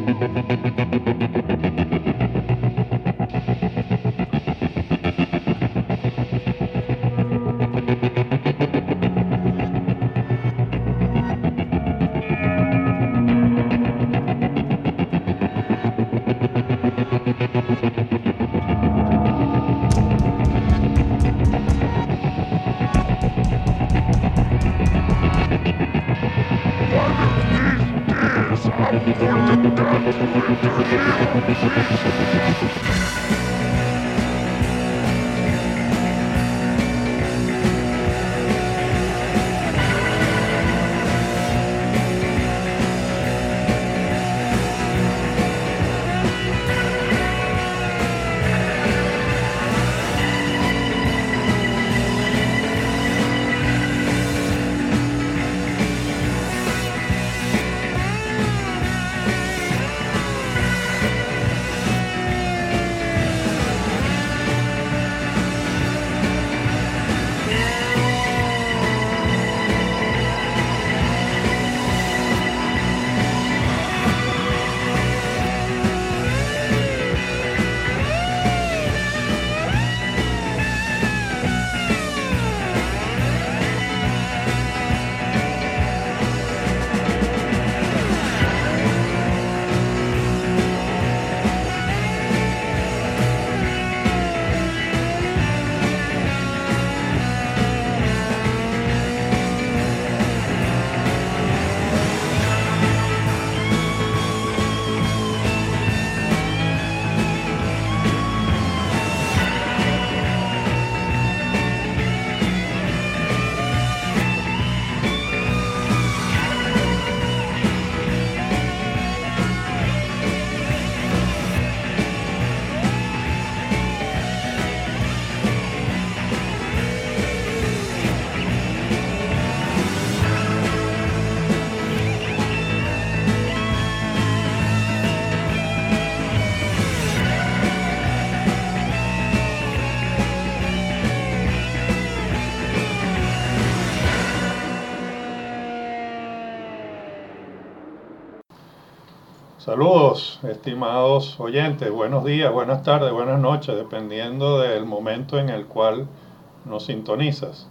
Saludos, estimados oyentes, buenos días, buenas tardes, buenas noches, dependiendo del momento en el cual nos sintonizas.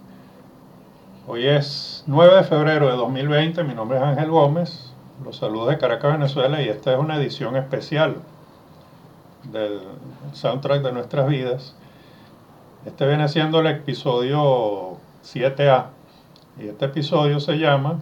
Hoy es 9 de febrero de 2020, mi nombre es Ángel Gómez, los saludos de Caracas, Venezuela, y esta es una edición especial del soundtrack de nuestras vidas. Este viene siendo el episodio 7A, y este episodio se llama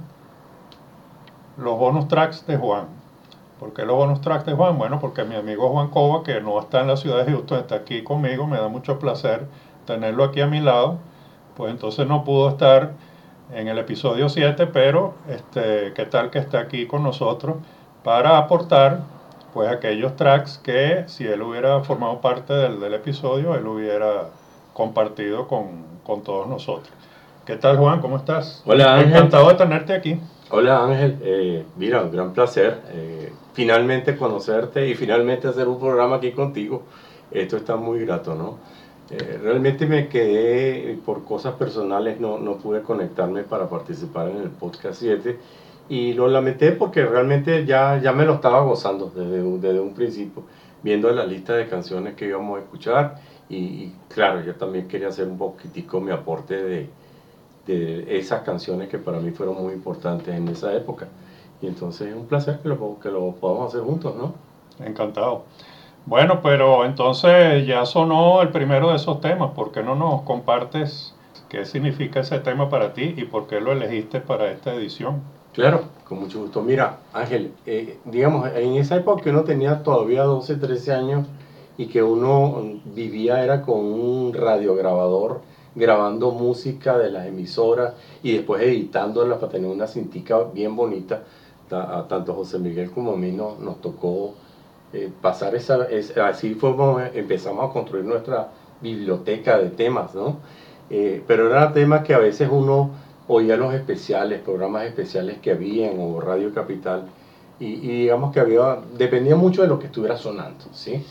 Los bonus tracks de Juan. ¿Por qué los bonus tracks de Juan? Bueno, porque mi amigo Juan Cova, que no está en la ciudad de Houston, está aquí conmigo, me da mucho placer tenerlo aquí a mi lado, pues entonces no pudo estar en el episodio 7, pero qué tal que está aquí con nosotros para aportar pues aquellos tracks que si él hubiera formado parte del episodio, él hubiera compartido con todos nosotros. ¿Qué tal, Juan? ¿Cómo estás? Hola, Ángel. Encantado de tenerte aquí. Hola, Ángel. Mira, un gran placer finalmente conocerte y finalmente hacer un programa aquí contigo. Esto está muy grato, ¿no? Realmente me quedé, por cosas personales, no pude conectarme para participar en el podcast 7 y lo lamenté porque realmente ya me lo estaba gozando desde un principio, viendo la lista de canciones que íbamos a escuchar y claro, yo también quería hacer un poquitico mi aporte de esas canciones que para mí fueron muy importantes en esa época. Y entonces es un placer que lo podamos hacer juntos, ¿no? Encantado. Bueno, pero entonces ya sonó el primero de esos temas. ¿Por qué no nos compartes qué significa ese tema para ti y por qué lo elegiste para esta edición? Claro, con mucho gusto. Mira, Ángel, digamos, en esa época que uno tenía todavía 12, 13 años y que uno vivía era con un radiograbador grabando música de las emisoras y después editándola para tener una cintica bien bonita. Tanto José Miguel como a mí nos tocó pasar así fue como empezamos a construir nuestra biblioteca de temas, ¿no? Pero eran temas que a veces uno oía los especiales, programas especiales que habían o Radio Capital y digamos que dependía mucho de lo que estuviera sonando, ¿sí?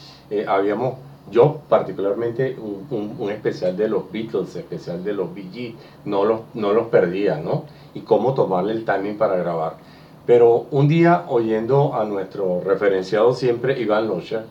Yo particularmente un especial de los Beatles, especial de los Bee Gees, no los perdía, ¿no? Y cómo tomarle el timing para grabar. Pero un día, oyendo a nuestro referenciado siempre, Iván Locha,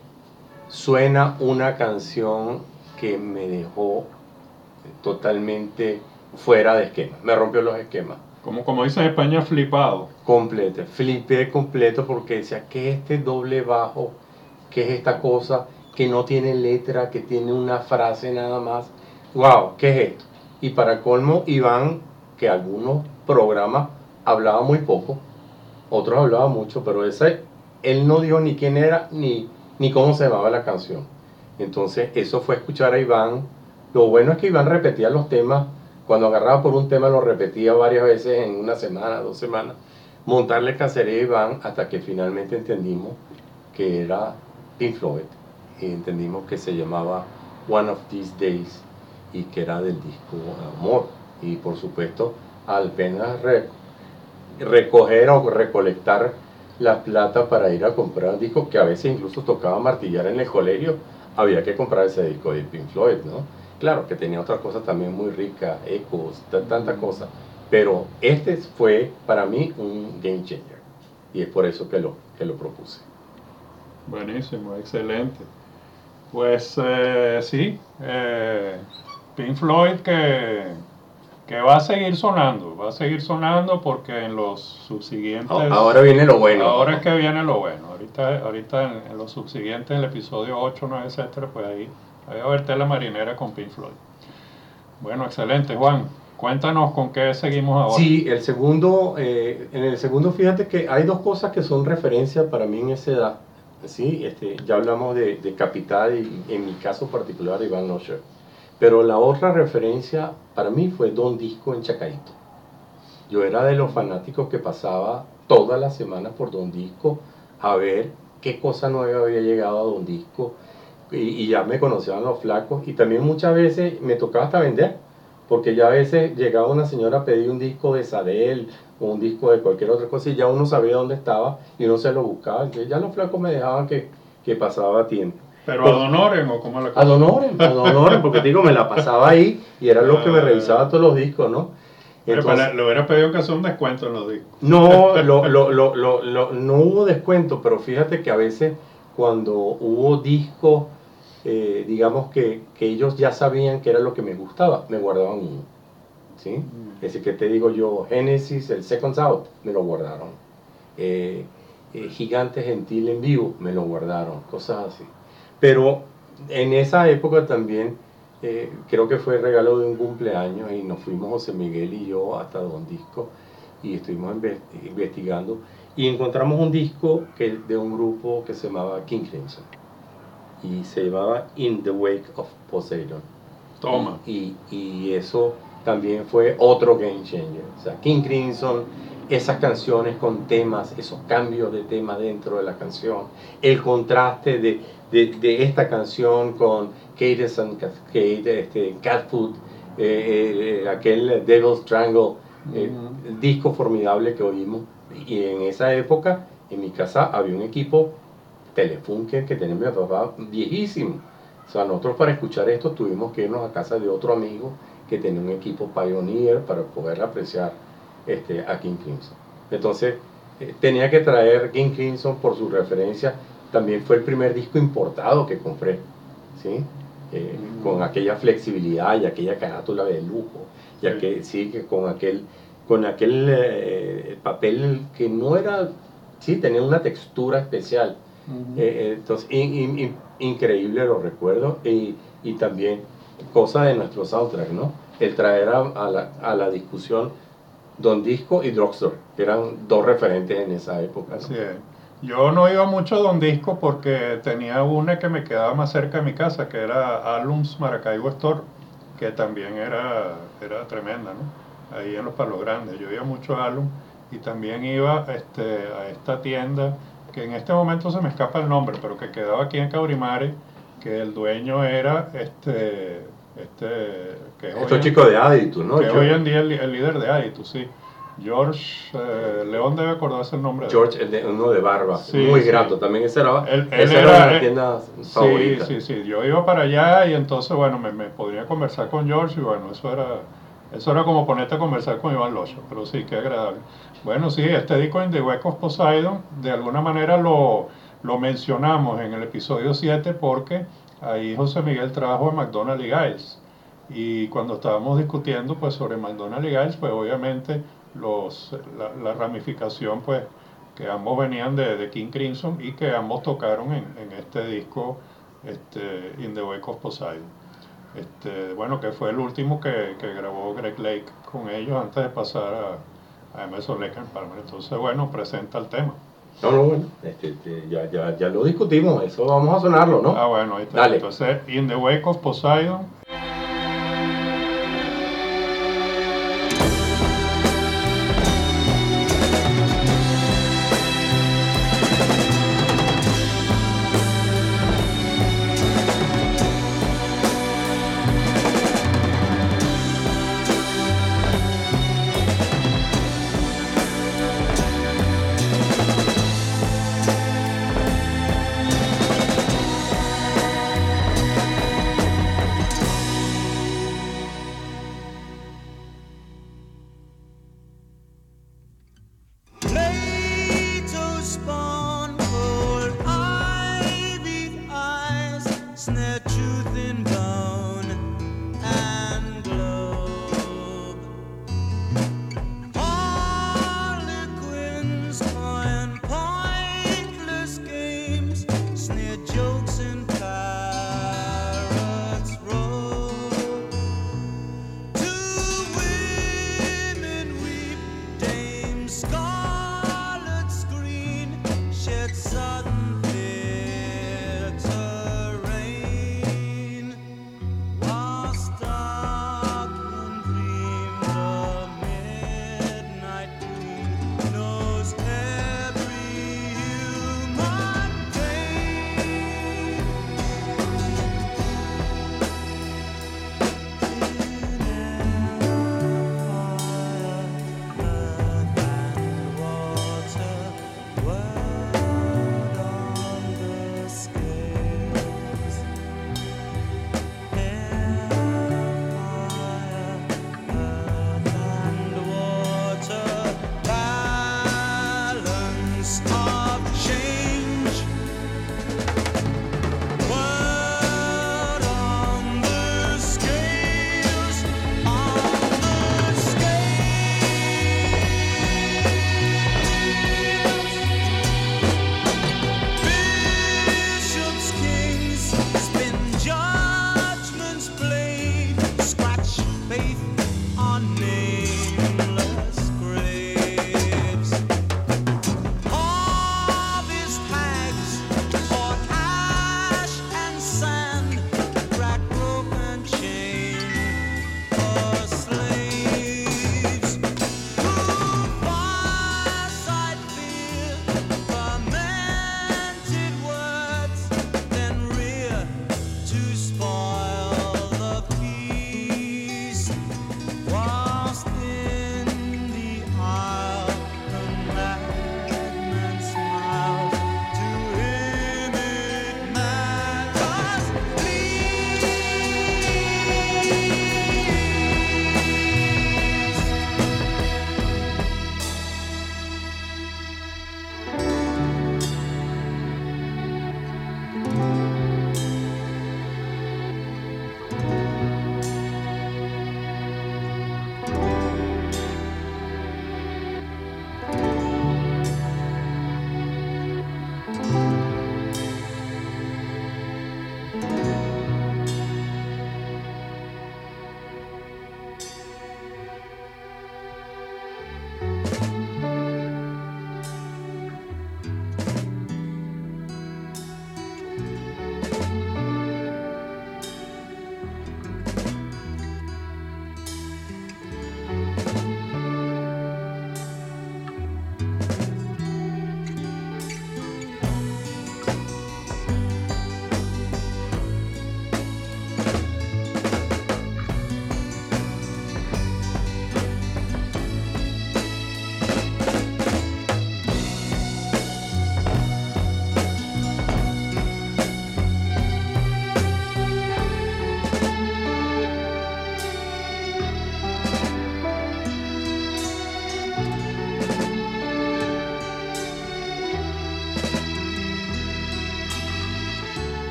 suena una canción que me dejó totalmente fuera de esquema, me rompió los esquemas. Como dicen en España, flipado. Completo, flipé completo porque decía, ¿qué es este doble bajo? ¿Qué es esta cosa que no tiene letra, que tiene una frase nada más? ¡Wow! ¿Qué es esto? Y para colmo, Iván, que algunos programas hablaba muy poco, otros hablaban mucho, pero ese, él no dijo ni quién era ni cómo se llamaba la canción. Entonces, eso fue escuchar a Iván. Lo bueno es que Iván repetía los temas. Cuando agarraba por un tema, lo repetía varias veces en una semana, 2 semanas. Montarle cacería a Iván hasta que finalmente entendimos que era Pink Floyd. Y entendimos que se llamaba One of These Days y que era del disco Amor. Y por supuesto, al apenas recoger o recolectar la plata para ir a comprar discos que a veces incluso tocaba martillar en el colegio, había que comprar ese disco de Pink Floyd, ¿no? Claro que tenía otras cosas también muy ricas, ecos, tantas cosas, pero este fue para mí un game changer y es por eso que lo propuse. Buenísimo, excelente. Pues sí, Pink Floyd que va a seguir sonando porque en los subsiguientes... Ahora viene lo bueno. Ahora es que viene lo bueno. Ahorita en los subsiguientes, en el episodio 8, 9, etcétera, pues ahí va a haber tela marinera con Pink Floyd. Bueno, excelente, Juan. Cuéntanos con qué seguimos ahora. Sí, en el segundo fíjate que hay dos cosas que son referencia para mí en esa edad. Sí, ya hablamos de Capital y en mi caso particular Iván Nosher. Pero la otra referencia para mí fue Don Disco en Chacaito. Yo era de los fanáticos que pasaba todas las semanas por Don Disco a ver qué cosa nueva había llegado a Don Disco y ya me conocían los flacos y también muchas veces me tocaba hasta vender porque ya a veces llegaba una señora a pedir un disco de Sadel o un disco de cualquier otra cosa y ya uno sabía dónde estaba y uno se lo buscaba. Entonces ya los flacos me dejaban que pasaba tiempo. ¿Pero a Don Oren o cómo la cosa? A Don Oren, porque digo, me la pasaba ahí y era lo que me revisaba todos los discos, ¿no? Entonces, le hubiera pedido que hacer un descuento en los discos. No, no hubo descuento, pero fíjate que a veces cuando hubo discos, digamos que ellos ya sabían que era lo que me gustaba, me guardaban uno. ¿Sí? Ese que te digo yo, Genesis, el Second Out, me lo guardaron. Gigante Gentil en vivo, me lo guardaron, cosas así. Pero en esa época también, creo que fue regalo de un cumpleaños y nos fuimos José Miguel y yo hasta Don Disco y estuvimos investigando y encontramos un disco de un grupo que se llamaba King Crimson y se llamaba In the Wake of Poseidon. Toma. Y eso también fue otro game changer. O sea, King Crimson, esas canciones con temas, esos cambios de tema dentro de la canción, el contraste de esta canción con Cadence and Cascade, Cat Food, aquel Devil's Triangle, el disco formidable que oímos. Y en esa época, en mi casa había un equipo Telefunken que tenía mi papá viejísimo. O sea, nosotros para escuchar esto tuvimos que irnos a casa de otro amigo que tenía un equipo Pioneer para poder apreciar a King Crimson. Entonces, tenía que traer King Crimson por su referencia. También fue el primer disco importado que compré, ¿sí? Con aquella flexibilidad y aquella carátula de lujo, ya que sí, que con aquel papel que no era, sí, tenía una textura especial. Entonces, increíble, lo recuerdo, y también cosa de nuestro soundtrack, ¿no? El traer a la discusión Don Disco y Drugstore, que eran dos referentes en esa época, ¿no? Así es. Yo no iba mucho a Don Disco porque tenía una que me quedaba más cerca de mi casa, que era Alums Maracaibo Store, que también era tremenda, ¿no? Ahí en los Palos Grandes. Yo iba mucho a Alum y también iba a esta tienda, que en este momento se me escapa el nombre, pero que quedaba aquí en Caurimare, que el dueño era que estos chicos de Aditus, ¿no? Que hoy en día el líder de Aditus, sí. George León debe acordarse el nombre. George, uno de barba, sí, muy grato. Sí. También esa era una tienda favorita. Sí. Yo iba para allá y entonces, bueno, me podría conversar con George y bueno, eso era Eso era como ponerte a conversar con Iván Locho, pero sí, qué agradable. Bueno, sí, este disco In the Wake of Poseidon, de alguna manera lo mencionamos en el episodio 7 porque ahí José Miguel trajo a McDonald y Giles. Y cuando estábamos discutiendo pues sobre McDonald y Giles, pues obviamente la ramificación pues que ambos venían de King Crimson y que ambos tocaron en este disco In the Wake of Poseidon. Bueno, que fue el último que grabó Greg Lake con ellos antes de pasar a Emerson Lake and Palmer. Entonces, bueno, presenta el tema. No, no, bueno, ya lo discutimos, eso vamos a sonarlo, ¿no? Ah, bueno, ahí está. Dale. Entonces, In the Wake of Poseidon.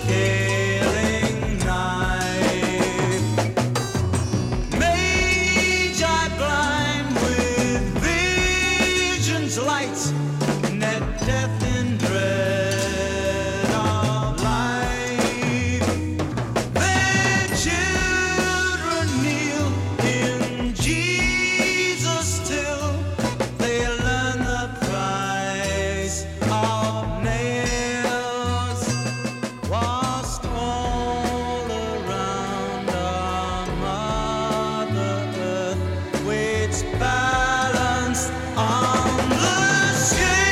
scaling knife. Magi blind with visions light, net death in dread of life. Their children kneel in Jesus till they learn the price of nails. Lost all around our Mother Earth, weights balanced on the scales.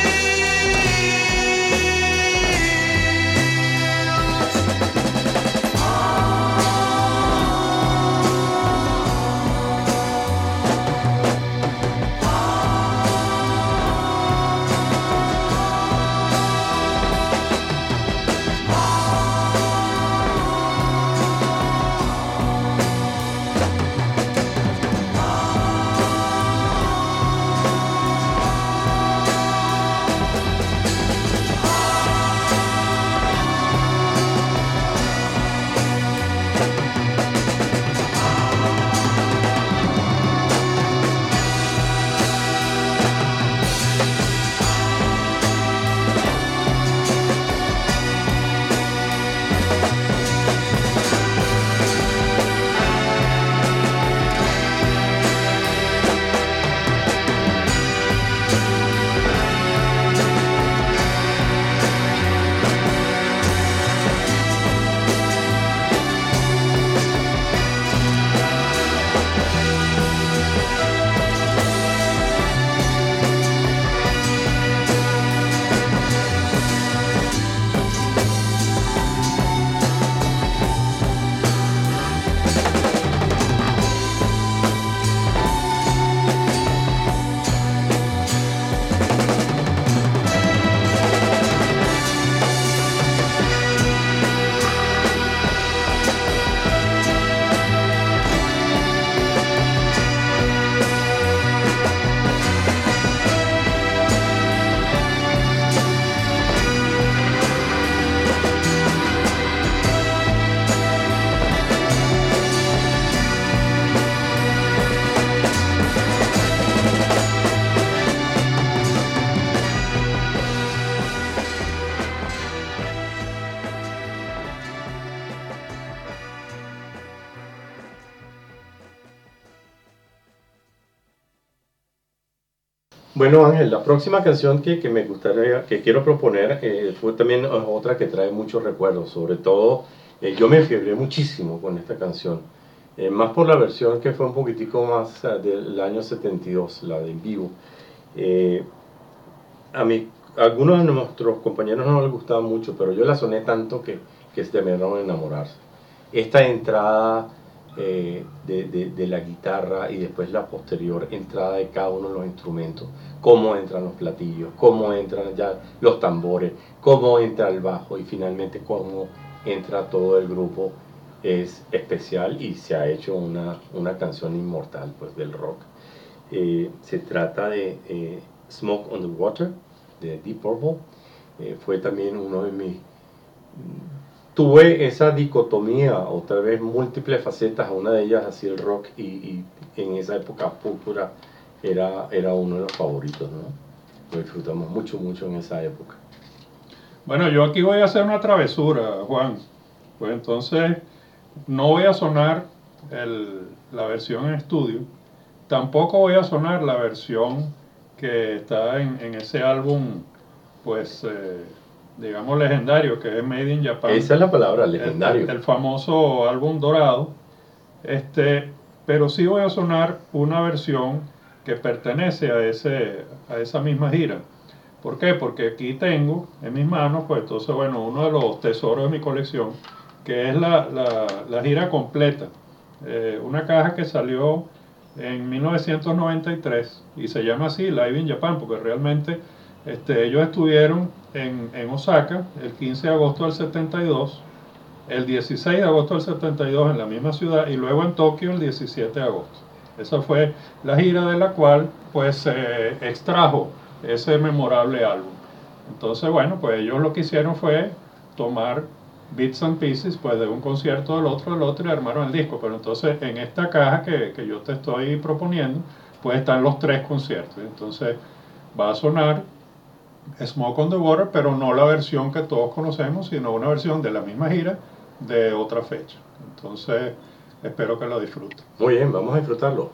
Bueno, Ángel, la próxima canción que me gustaría, que quiero proponer, fue también otra que trae muchos recuerdos. Sobre todo, yo me fiebré muchísimo con esta canción. Más por la versión que fue un poquitico más del año 72, la de en vivo. A algunos de nuestros compañeros no les gustaba mucho, pero yo la soné tanto que se terminaron de enamorarse. Esta entrada de la guitarra y después la posterior entrada de cada uno de los instrumentos, cómo entran los platillos, cómo entran ya los tambores, cómo entra el bajo y finalmente cómo entra todo el grupo, es especial y se ha hecho una canción inmortal pues, del rock. Se trata de Smoke on the Water de Deep Purple. Fue también uno de mis... Tuve esa dicotomía, o tal vez múltiples facetas, una de ellas así el rock, y en esa época Púrpura era uno de los favoritos, ¿no? Lo disfrutamos mucho en esa época. Bueno, yo aquí voy a hacer una travesura, Juan. Pues entonces no voy a sonar la versión en estudio, tampoco voy a sonar la versión que está en ese álbum, pues... digamos legendario, que es Made in Japan. Esa es la palabra, legendario. El famoso álbum dorado. Pero sí voy a sonar una versión que pertenece a esa misma gira. ¿Por qué? Porque aquí tengo en mis manos, pues entonces, bueno, uno de los tesoros de mi colección, que es la gira completa. Una caja que salió en 1993 y se llama así, Live in Japan, porque realmente ellos estuvieron en Osaka el 15 de agosto del 72, el 16 de agosto del 72 en la misma ciudad y luego en Tokio el 17 de agosto. Esa fue la gira de la cual pues se extrajo ese memorable álbum. Entonces, bueno, pues ellos lo que hicieron fue tomar bits and pieces, pues de un concierto del otro y armaron el disco. Pero entonces en esta caja que yo te estoy proponiendo, pues están los 3 conciertos. Entonces va a sonar Smoke on the Water, pero no la versión que todos conocemos, sino una versión de la misma gira de otra fecha. Entonces espero que lo disfruten. Muy bien, vamos a disfrutarlo.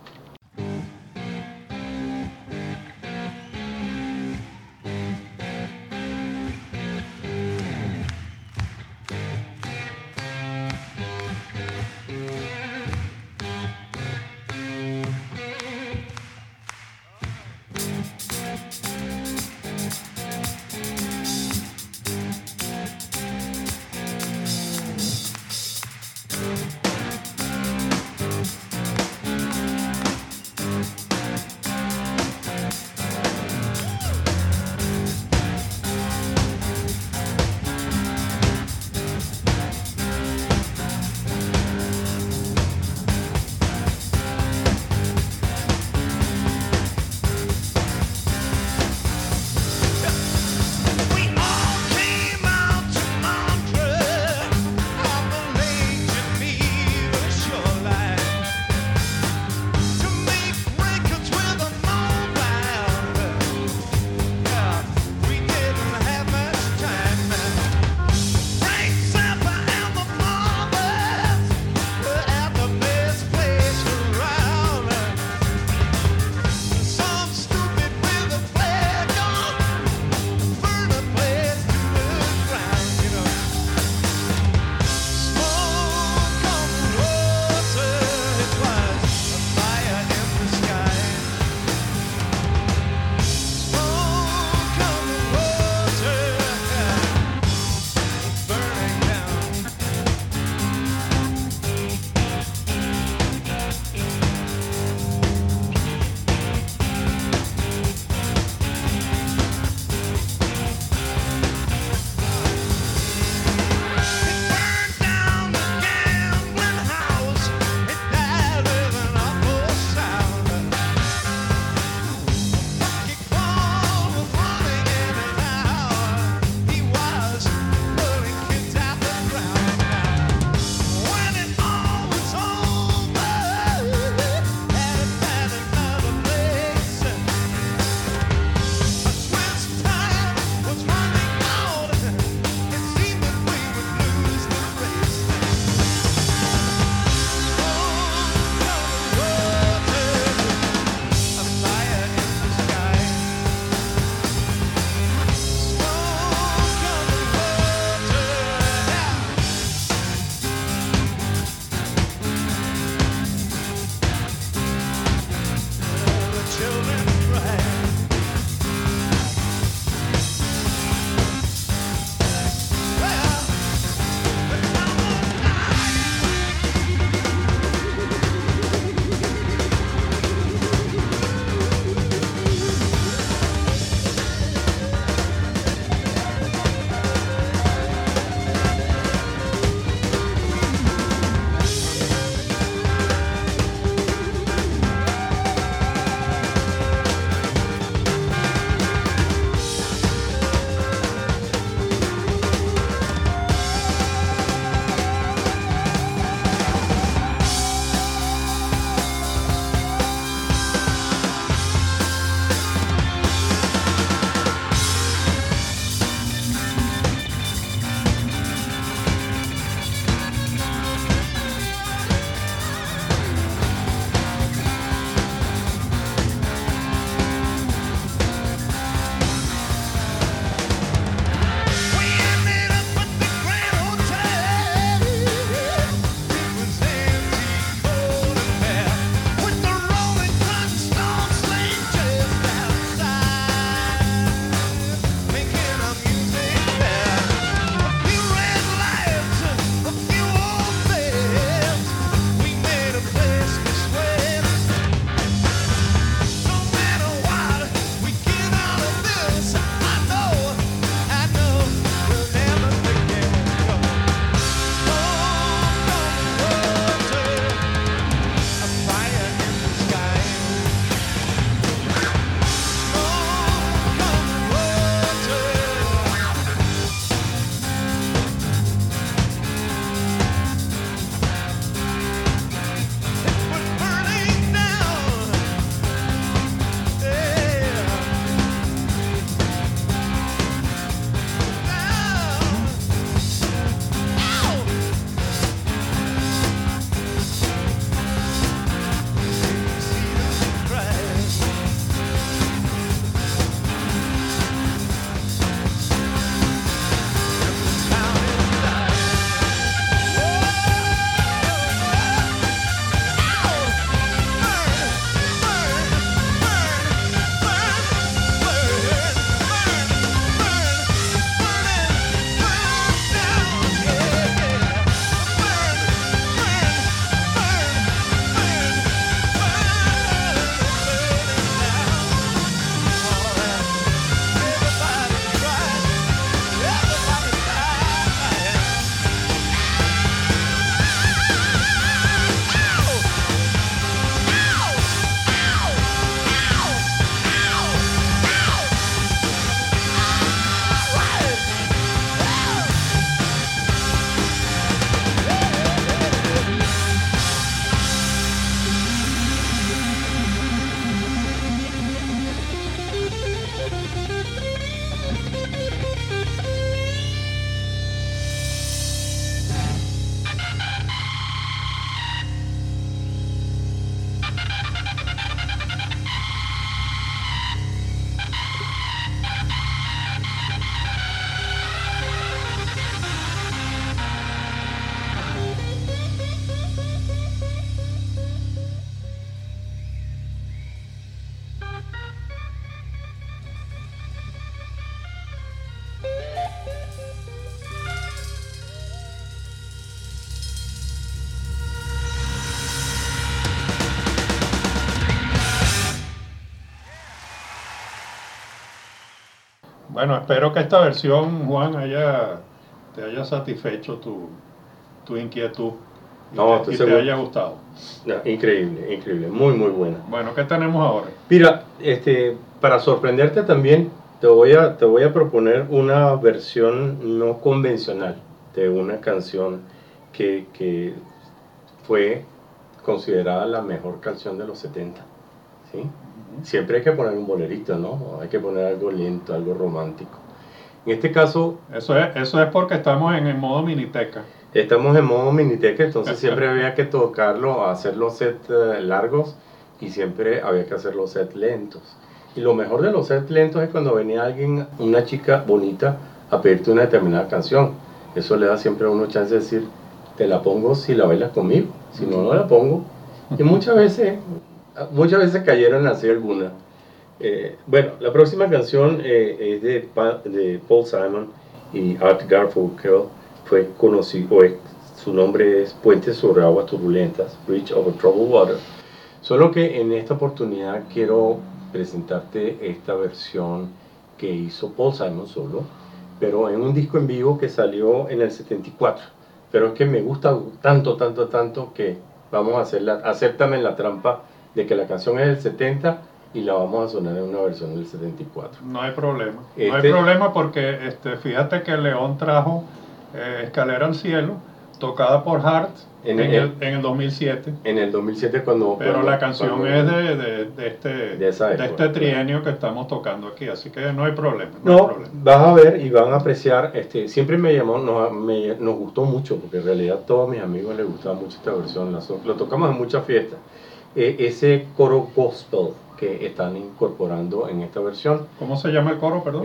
Bueno, espero que esta versión, Juan, te haya satisfecho tu inquietud y No, te, estoy y te seguro. haya gustado. No, increíble, increíble, muy, muy buena. Bueno, ¿qué tenemos ahora? Mira, para sorprenderte también, te voy a proponer una versión no convencional de una canción que fue considerada la mejor canción de los 70. ¿Sí? Siempre hay que poner un bolerito, ¿no? Hay que poner algo lento, algo romántico. En este caso, Eso es porque estamos en el modo miniteca. estamos en modo miniteca, entonces siempre había que tocarlo, hacer los sets largos y siempre había que hacer los sets lentos. Y lo mejor de los sets lentos es cuando venía alguien, una chica bonita, a pedirte una determinada canción. Eso le da siempre a uno chance de decir, te la pongo si la bailas conmigo, si no, no la pongo. Y muchas veces cayeron así algunas. Bueno, la próxima canción es de Paul Simon y Art Garfunkel. Fue conocido, su nombre es Puente sobre aguas turbulentas, Bridge over Troubled Water. Solo que en esta oportunidad quiero presentarte esta versión que hizo Paul Simon solo, pero en un disco en vivo que salió en el 74. Pero es que me gusta tanto que vamos a hacerla, acéptame en la trampa de que la canción es del 70 y la vamos a sonar en una versión del 74. No hay problema. No hay problema porque fíjate que León trajo Escalera al Cielo, tocada por Hart en el 2007. En el 2007 cuando... Pero la canción es de esa este trienio que estamos tocando aquí, así que no hay problema. No, hay problema. Vas a ver y van a apreciar, siempre me llamó, nos gustó mucho, porque en realidad a todos mis amigos les gustaba mucho esta versión, lo tocamos en muchas fiestas. Ese coro gospel que están incorporando en esta versión. ¿Cómo se llama el coro, perdón?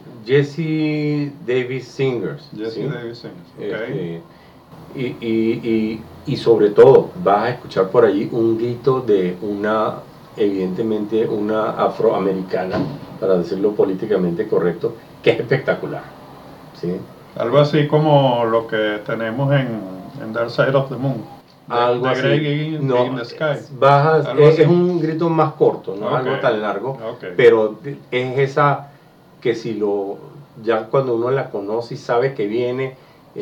Jesse Davis Singers. Jesse ¿sí? Davis Singers, okay. Y sobre todo vas a escuchar por allí un grito de evidentemente una afroamericana, para decirlo políticamente correcto, que es espectacular. ¿Sí? Algo así como lo que tenemos en Dark Side of the Moon. Algo así. No, in the Sky. Es un grito más corto, no okay. algo tan largo, okay. Pero es esa que ya cuando uno la conoce y sabe que viene,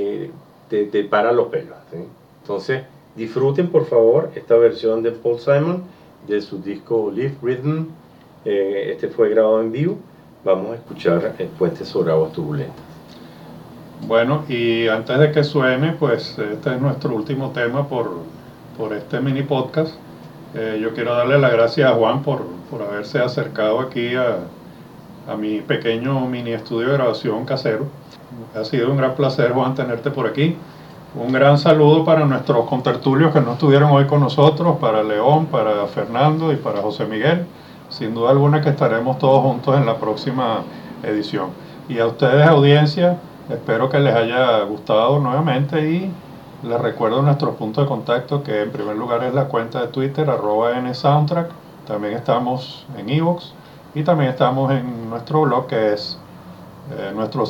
te para los pelos. ¿Sí? Entonces, disfruten por favor esta versión de Paul Simon de su disco Live Rhythm. Fue grabado en vivo. Vamos a escuchar el Puente sobre aguas turbulentas. Bueno, y antes de que suene, pues este es nuestro último tema por este mini podcast. Yo quiero darle las gracias a Juan por haberse acercado aquí a mi pequeño mini estudio de grabación casero. Ha sido un gran placer, Juan, tenerte por aquí. Un gran saludo para nuestros contertulios que no estuvieron hoy con nosotros, para León, para Fernando y para José Miguel. Sin duda alguna que estaremos todos juntos en la próxima edición. Y a ustedes, audiencia, espero que les haya gustado nuevamente y les recuerdo nuestros puntos de contacto, que en primer lugar es la cuenta de Twitter @nsoundtrack. También estamos en iVoox y también estamos en nuestro blog, que es nuestro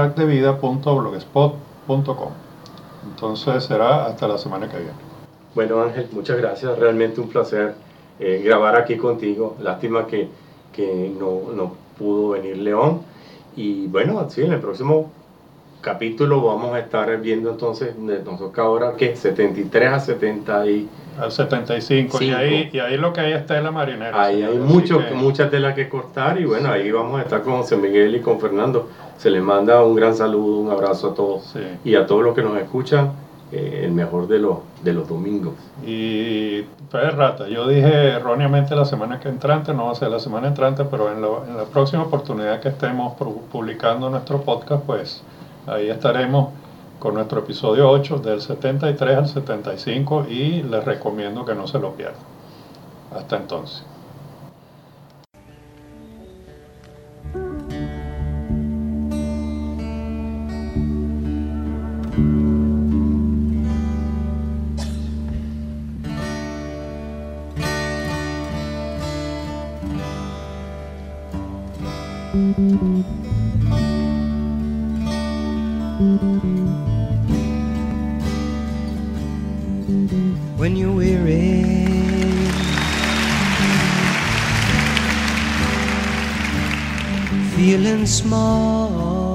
soundtrackdevida.blogspot.com. Entonces será hasta la semana que viene. Bueno, Ángel, muchas gracias, realmente un placer grabar aquí contigo. Lástima que no pudo venir León. Y bueno, sí, en el próximo capítulo vamos a estar viendo entonces, nos toca ahora que 73 a 70 y... Al 75, y ahí lo que hay es tela marinera. Ahí hay mucha tela que cortar y bueno, ahí vamos a estar con José Miguel y con Fernando. Se les manda un gran saludo, un abrazo a todos, sí. Y a todos los que nos escuchan, el mejor de los domingos. Y Fede Rata, yo dije erróneamente la semana entrante, no va a ser la semana entrante, pero en la próxima oportunidad que estemos publicando nuestro podcast, pues ahí estaremos con nuestro episodio 8 del 73 al 75 y les recomiendo que no se lo pierdan. Hasta entonces. When you're weary, feel feeling small,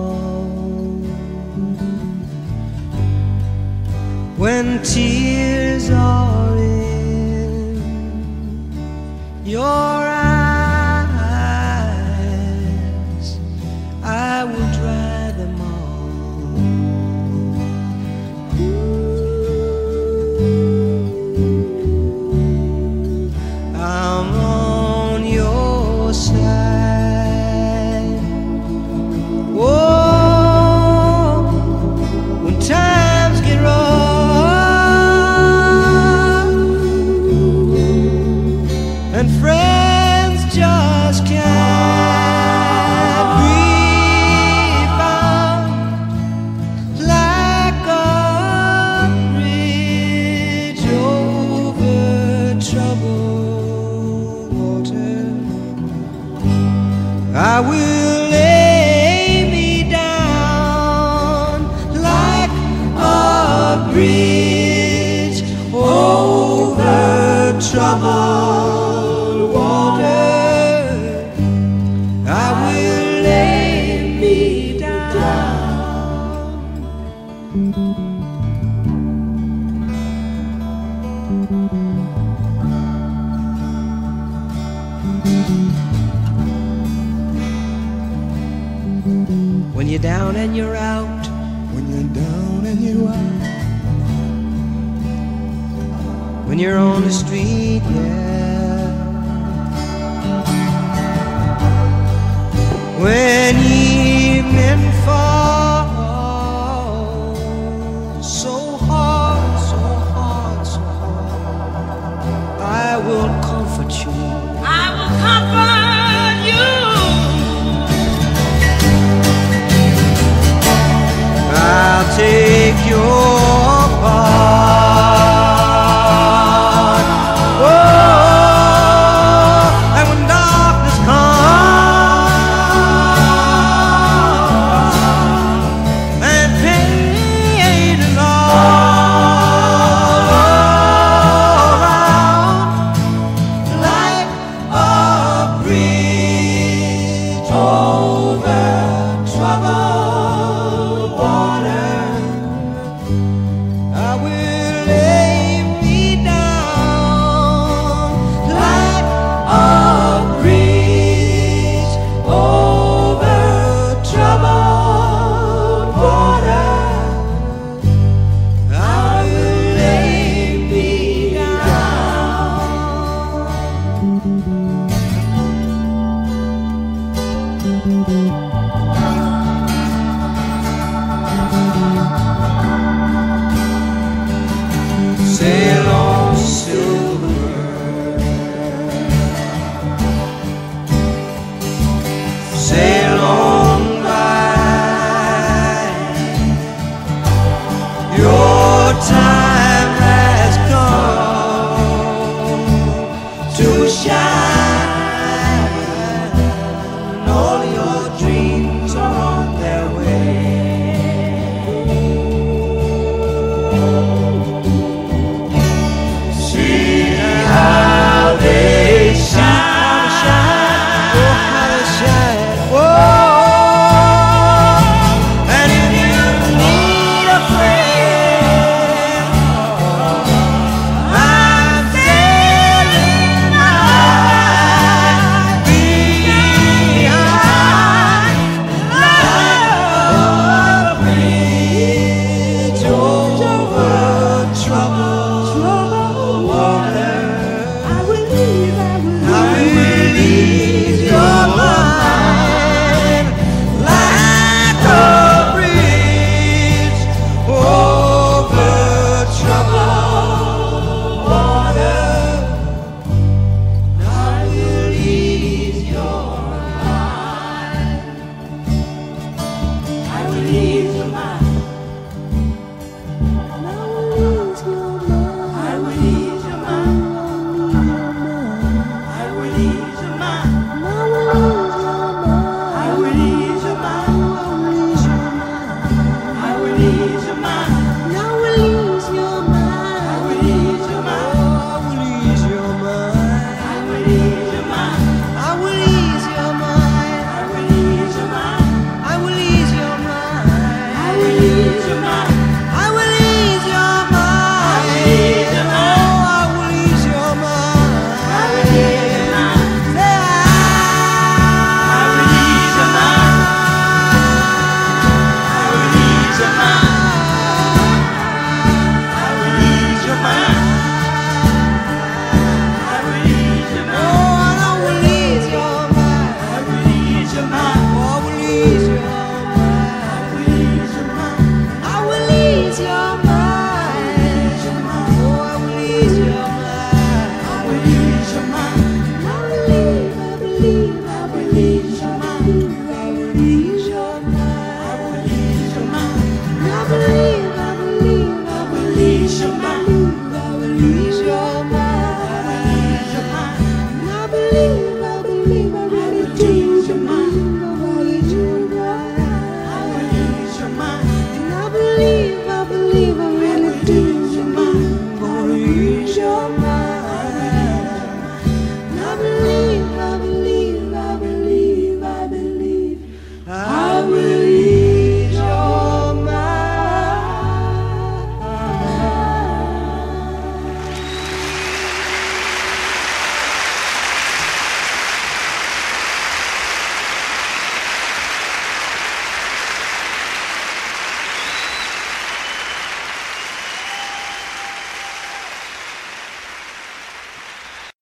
when tears are in your eyes, I will dry them all. I'm on your side. Oh, when times get rough and friends just can't be found, like a bridge over troubled water, I will lay me down like a bridge over troubled water. I will lay me down. When you're down and you're out, when you're down and you're out, when you're on the street, yeah, when you